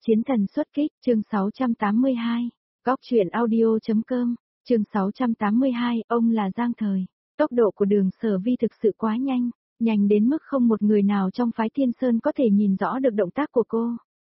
Chiến thần xuất kích, chương 682, góc truyện audio.com, chương 682, ông là Giang Thời. Tốc độ của Đường Sở Vi thực sự quá nhanh, nhanh đến mức không một người nào trong phái Thiên Sơn có thể nhìn rõ được động tác của cô.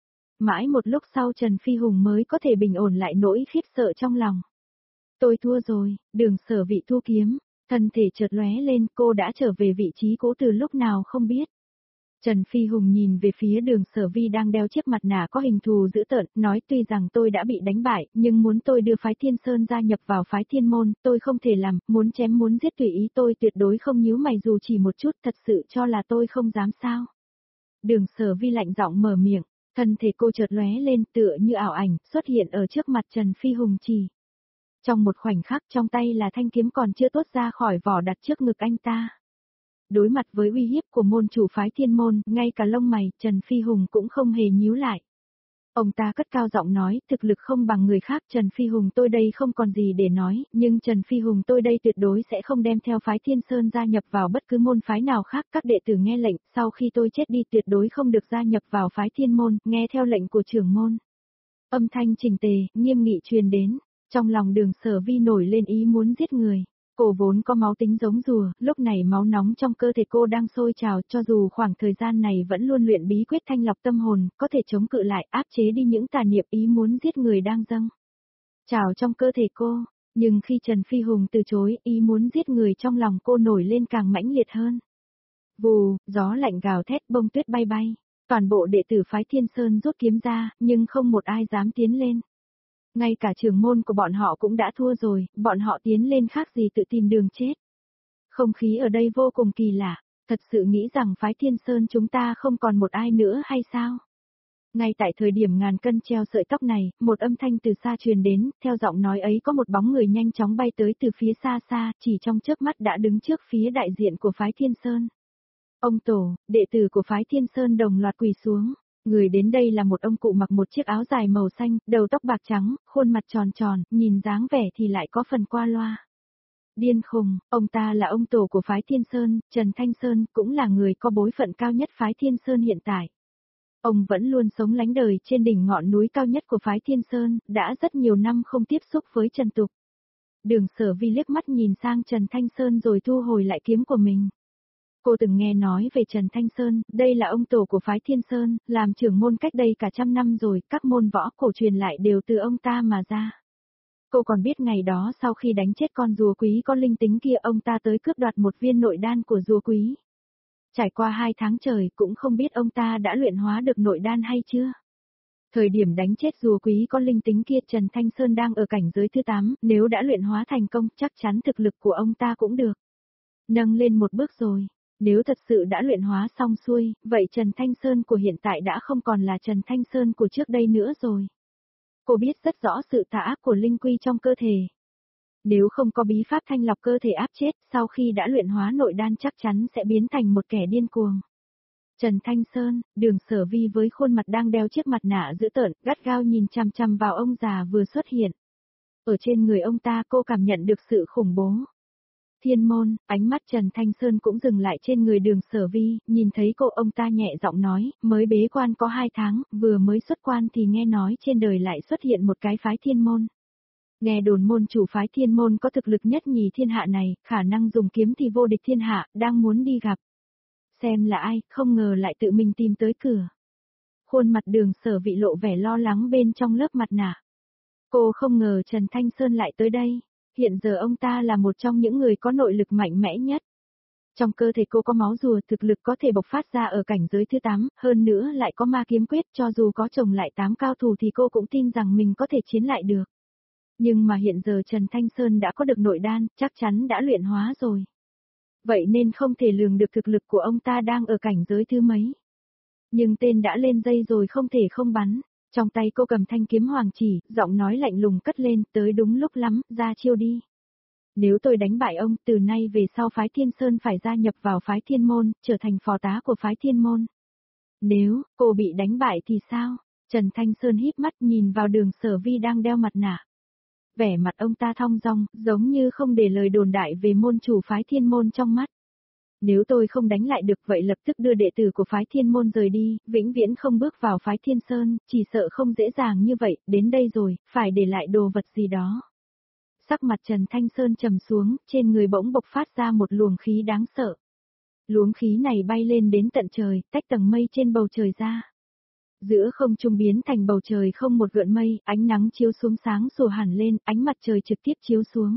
Mãi một lúc sau Trần Phi Hùng mới có thể bình ổn lại nỗi khiếp sợ trong lòng. Tôi thua rồi, Đường Sở Vi thu kiếm, thân thể chợt lóe lên, cô đã trở về vị trí cũ từ lúc nào không biết. Trần Phi Hùng nhìn về phía Đường Sở Vi đang đeo chiếc mặt nạ có hình thù dữ tợn, nói tuy rằng tôi đã bị đánh bại, nhưng muốn tôi đưa phái Thiên Sơn gia nhập vào phái Thiên Môn, tôi không thể làm, muốn chém muốn giết tùy ý tôi tuyệt đối không nhíu mày dù chỉ một chút, thật sự cho là tôi không dám sao. Đường Sở Vi lạnh giọng mở miệng, thân thể cô chợt lóe lên tựa như ảo ảnh, xuất hiện ở trước mặt Trần Phi Hùng chỉ. Trong một khoảnh khắc trong tay là thanh kiếm còn chưa tốt ra khỏi vỏ đặt trước ngực anh ta. Đối mặt với uy hiếp của môn chủ phái Thiên Môn, ngay cả lông mày, Trần Phi Hùng cũng không hề nhíu lại. Ông ta cất cao giọng nói, thực lực không bằng người khác, Trần Phi Hùng tôi đây không còn gì để nói, nhưng Trần Phi Hùng tôi đây tuyệt đối sẽ không đem theo phái Thiên Sơn gia nhập vào bất cứ môn phái nào khác, các đệ tử nghe lệnh, sau khi tôi chết đi tuyệt đối không được gia nhập vào phái Thiên Môn, nghe theo lệnh của trưởng môn. Âm thanh chỉnh tề, nghiêm nghị truyền đến, trong lòng Đường Sở Vi nổi lên ý muốn giết người. Cô vốn có máu tính giống rùa, lúc này máu nóng trong cơ thể cô đang sôi trào, cho dù khoảng thời gian này vẫn luôn luyện bí quyết thanh lọc tâm hồn, có thể chống cự lại, áp chế đi những tà niệm ý muốn giết người đang dâng trào trong cơ thể cô, nhưng khi Trần Phi Hùng từ chối, ý muốn giết người trong lòng cô nổi lên càng mãnh liệt hơn. Vù, gió lạnh gào thét, bông tuyết bay bay, toàn bộ đệ tử phái Thiên Sơn rút kiếm ra, nhưng không một ai dám tiến lên. Ngay cả trưởng môn của bọn họ cũng đã thua rồi, bọn họ tiến lên khác gì tự tìm đường chết. Không khí ở đây vô cùng kỳ lạ, thật sự nghĩ rằng phái Thiên Sơn chúng ta không còn một ai nữa hay sao? Ngay tại thời điểm ngàn cân treo sợi tóc này, một âm thanh từ xa truyền đến, theo giọng nói ấy có một bóng người nhanh chóng bay tới từ phía xa xa, chỉ trong chớp mắt đã đứng trước phía đại diện của phái Thiên Sơn. Ông tổ, đệ tử của phái Thiên Sơn đồng loạt quỳ xuống. Người đến đây là một ông cụ mặc một chiếc áo dài màu xanh, đầu tóc bạc trắng, khuôn mặt tròn tròn, nhìn dáng vẻ thì lại có phần qua loa. Điên khùng, ông ta là ông tổ của phái Thiên Sơn, Trần Thanh Sơn, cũng là người có bối phận cao nhất phái Thiên Sơn hiện tại. Ông vẫn luôn sống lánh đời trên đỉnh ngọn núi cao nhất của phái Thiên Sơn, đã rất nhiều năm không tiếp xúc với Trần Tục. Đường Sở Vi liếc mắt nhìn sang Trần Thanh Sơn rồi thu hồi lại kiếm của mình. Cô từng nghe nói về Trần Thanh Sơn, đây là ông tổ của phái Thiên Sơn, làm trưởng môn cách đây cả trăm năm rồi, các môn võ cổ truyền lại đều từ ông ta mà ra. Cô còn biết ngày đó sau khi đánh chết con rùa quý có linh tính kia ông ta tới cướp đoạt một viên nội đan của rùa quý. Trải qua 2 tháng trời cũng không biết ông ta đã luyện hóa được nội đan hay chưa. Thời điểm đánh chết rùa quý có linh tính kia Trần Thanh Sơn đang ở cảnh giới thứ 8, nếu đã luyện hóa thành công chắc chắn thực lực của ông ta cũng được nâng lên một bước rồi. Nếu thật sự đã luyện hóa xong xuôi, vậy Trần Thanh Sơn của hiện tại đã không còn là Trần Thanh Sơn của trước đây nữa rồi. Cô biết rất rõ sự tà ác của linh quy trong cơ thể. Nếu không có bí pháp thanh lọc cơ thể áp chết, sau khi đã luyện hóa nội đan chắc chắn sẽ biến thành một kẻ điên cuồng. Trần Thanh Sơn, Đường Sở Vi với khuôn mặt đang đeo chiếc mặt nạ dữ tợn, gắt gao nhìn chằm chằm vào ông già vừa xuất hiện. Ở trên người ông ta cô cảm nhận được sự khủng bố. Thiên Môn, ánh mắt Trần Thanh Sơn cũng dừng lại trên người Đường Sở Vi, nhìn thấy cô ông ta nhẹ giọng nói, mới bế quan có 2 tháng, vừa mới xuất quan thì nghe nói trên đời lại xuất hiện một cái phái Thiên Môn. Nghe đồn môn chủ phái Thiên Môn có thực lực nhất nhì thiên hạ này, khả năng dùng kiếm thì vô địch thiên hạ, đang muốn đi gặp. Xem là ai, không ngờ lại tự mình tìm tới cửa. Khuôn mặt Đường Sở Vi lộ vẻ lo lắng bên trong lớp mặt nạ. Cô không ngờ Trần Thanh Sơn lại tới đây. Hiện giờ ông ta là một trong những người có nội lực mạnh mẽ nhất. Trong cơ thể cô có máu rùa, thực lực có thể bộc phát ra ở cảnh giới thứ 8, hơn nữa lại có ma kiếm quyết, cho dù có chồng lại 8 cao thủ thì cô cũng tin rằng mình có thể chiến lại được. Nhưng mà hiện giờ Trần Thanh Sơn đã có được nội đan, chắc chắn đã luyện hóa rồi. Vậy nên không thể lường được thực lực của ông ta đang ở cảnh giới thứ mấy. Nhưng tên đã lên dây rồi không thể không bắn. Trong tay cô cầm thanh kiếm hoàng chỉ, giọng nói lạnh lùng cất lên, tới đúng lúc lắm, ra chiêu đi. Nếu tôi đánh bại ông, từ nay về sau phái Thiên Sơn phải gia nhập vào phái Thiên Môn, trở thành phó tá của phái Thiên Môn. Nếu, cô bị đánh bại thì sao? Trần Thanh Sơn híp mắt nhìn vào Đường Sở Vi đang đeo mặt nạ. Vẻ mặt ông ta thong dong, giống như không để lời đồn đại về môn chủ phái Thiên Môn trong mắt. Nếu tôi không đánh lại được vậy lập tức đưa đệ tử của phái thiên môn rời đi, vĩnh viễn không bước vào phái thiên sơn, chỉ sợ không dễ dàng như vậy, đến đây rồi, phải để lại đồ vật gì đó. Sắc mặt Trần Thanh Sơn trầm xuống, trên người bỗng bộc phát ra một luồng khí đáng sợ. Luồng khí này bay lên đến tận trời, tách tầng mây trên bầu trời ra. Giữa không trung biến thành bầu trời không một gợn mây, ánh nắng chiếu xuống sáng sủa hẳn lên, ánh mặt trời trực tiếp chiếu xuống.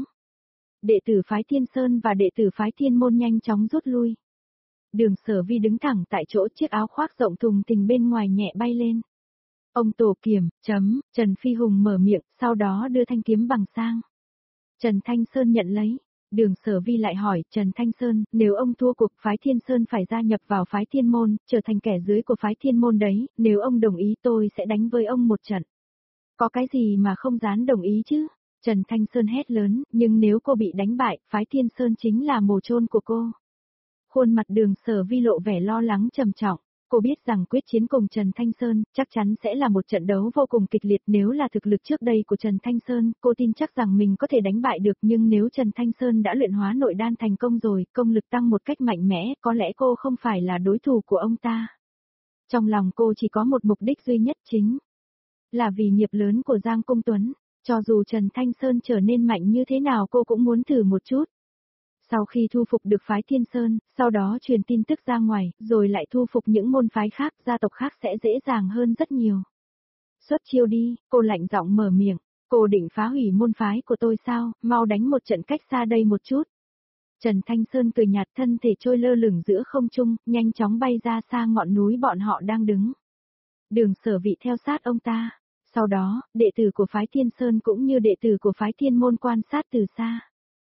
Đệ tử phái Thiên Sơn và đệ tử phái Thiên Môn nhanh chóng rút lui. Đường Sở Vi đứng thẳng tại chỗ, chiếc áo khoác rộng thùng thình bên ngoài nhẹ bay lên. Ông tổ kiểm, Trần Phi Hùng mở miệng, sau đó đưa thanh kiếm bằng sang. Trần Thanh Sơn nhận lấy. Đường Sở Vi lại hỏi, Trần Thanh Sơn, nếu ông thua cuộc phái Thiên Sơn phải gia nhập vào phái Thiên Môn, trở thành kẻ dưới của phái Thiên Môn đấy, nếu ông đồng ý tôi sẽ đánh với ông một trận. Có cái gì mà không dám đồng ý chứ? Trần Thanh Sơn hét lớn, nhưng nếu cô bị đánh bại, phái Thiên Sơn chính là mồ chôn của cô. Khuôn mặt Đường Sở Vi lộ vẻ lo lắng trầm trọng. Cô biết rằng quyết chiến cùng Trần Thanh Sơn chắc chắn sẽ là một trận đấu vô cùng kịch liệt, nếu là thực lực trước đây của Trần Thanh Sơn, cô tin chắc rằng mình có thể đánh bại được, nhưng nếu Trần Thanh Sơn đã luyện hóa nội đan thành công rồi, công lực tăng một cách mạnh mẽ, có lẽ cô không phải là đối thủ của ông ta. Trong lòng cô chỉ có một mục đích duy nhất, chính là vì nghiệp lớn của Giang Công Tuấn, cho dù Trần Thanh Sơn trở nên mạnh như thế nào cô cũng muốn thử một chút. Sau khi thu phục được phái Thiên Sơn, sau đó truyền tin tức ra ngoài, rồi lại thu phục những môn phái khác, gia tộc khác sẽ dễ dàng hơn rất nhiều. Xuất chiêu đi, cô lạnh giọng mở miệng, cô định phá hủy môn phái của tôi sao, mau đánh một trận cách xa đây một chút. Trần Thanh Sơn cười nhạt, thân thể trôi lơ lửng giữa không trung, nhanh chóng bay ra xa ngọn núi bọn họ đang đứng. Đường Sở Vi theo sát ông ta. Sau đó, đệ tử của phái Thiên Sơn cũng như đệ tử của phái Thiên Môn quan sát từ xa.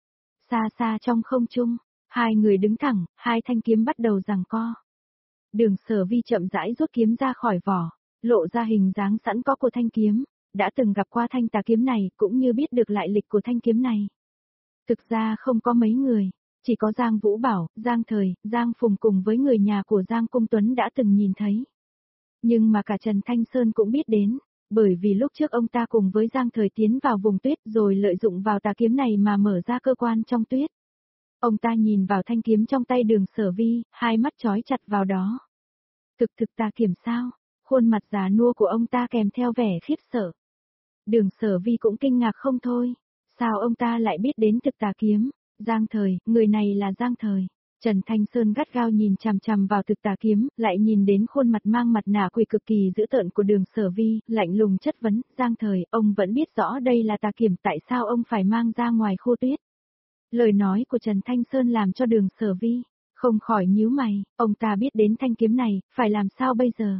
Xa xa trong không trung, hai người đứng thẳng, hai thanh kiếm bắt đầu giằng co. Đường Sở Vi chậm rãi rút kiếm ra khỏi vỏ, lộ ra hình dáng sẵn có của thanh kiếm, đã từng gặp qua thanh tà kiếm này, cũng như biết được lại lịch của thanh kiếm này. Thực ra không có mấy người, chỉ có Giang Vũ Bảo, Giang Thời, Giang Phùng cùng với người nhà của Giang Công Tuấn đã từng nhìn thấy. Nhưng mà cả Trần Thanh Sơn cũng biết đến. Bởi vì lúc trước ông ta cùng với Giang Thời tiến vào vùng tuyết rồi lợi dụng vào tà kiếm này mà mở ra cơ quan trong tuyết. Ông ta nhìn vào thanh kiếm trong tay Đường Sở Vi, hai mắt chói chặt vào đó. Thực tà kiếm sao? Khuôn mặt già nua của ông ta kèm theo vẻ khiếp sợ. Đường Sở Vi cũng kinh ngạc không thôi. Sao ông ta lại biết đến thực tà kiếm? Giang Thời, người này là Giang Thời. Trần Thanh Sơn gắt gao nhìn chằm chằm vào thực tà kiếm, lại nhìn đến khuôn mặt mang mặt nạ quỷ cực kỳ dữ tợn của Đường Sở Vi, lạnh lùng chất vấn, Giang Thời, ông vẫn biết rõ đây là tà kiếm, tại sao ông phải mang ra ngoài khu tuyết? Lời nói của Trần Thanh Sơn làm cho Đường Sở Vi không khỏi nhíu mày, ông ta biết đến thanh kiếm này, phải làm sao bây giờ?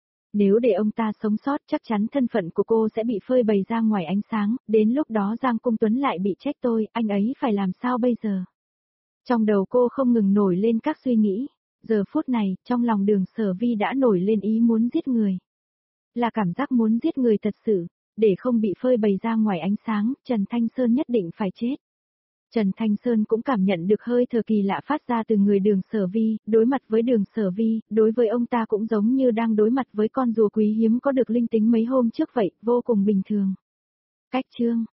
Nếu để ông ta sống sót chắc chắn thân phận của cô sẽ bị phơi bày ra ngoài ánh sáng, đến lúc đó Giang Công Tuấn lại bị trách tôi, anh ấy phải làm sao bây giờ? Trong đầu cô không ngừng nổi lên các suy nghĩ, giờ phút này, trong lòng Đường Sở Vi đã nổi lên ý muốn giết người. Là cảm giác muốn giết người thật sự, để không bị phơi bày ra ngoài ánh sáng, Trần Thanh Sơn nhất định phải chết. Trần Thanh Sơn cũng cảm nhận được hơi thở kỳ lạ phát ra từ người Đường Sở Vi, đối mặt với Đường Sở Vi, đối với ông ta cũng giống như đang đối mặt với con rùa quý hiếm có được linh tính mấy hôm trước vậy, vô cùng bình thường. Cách chương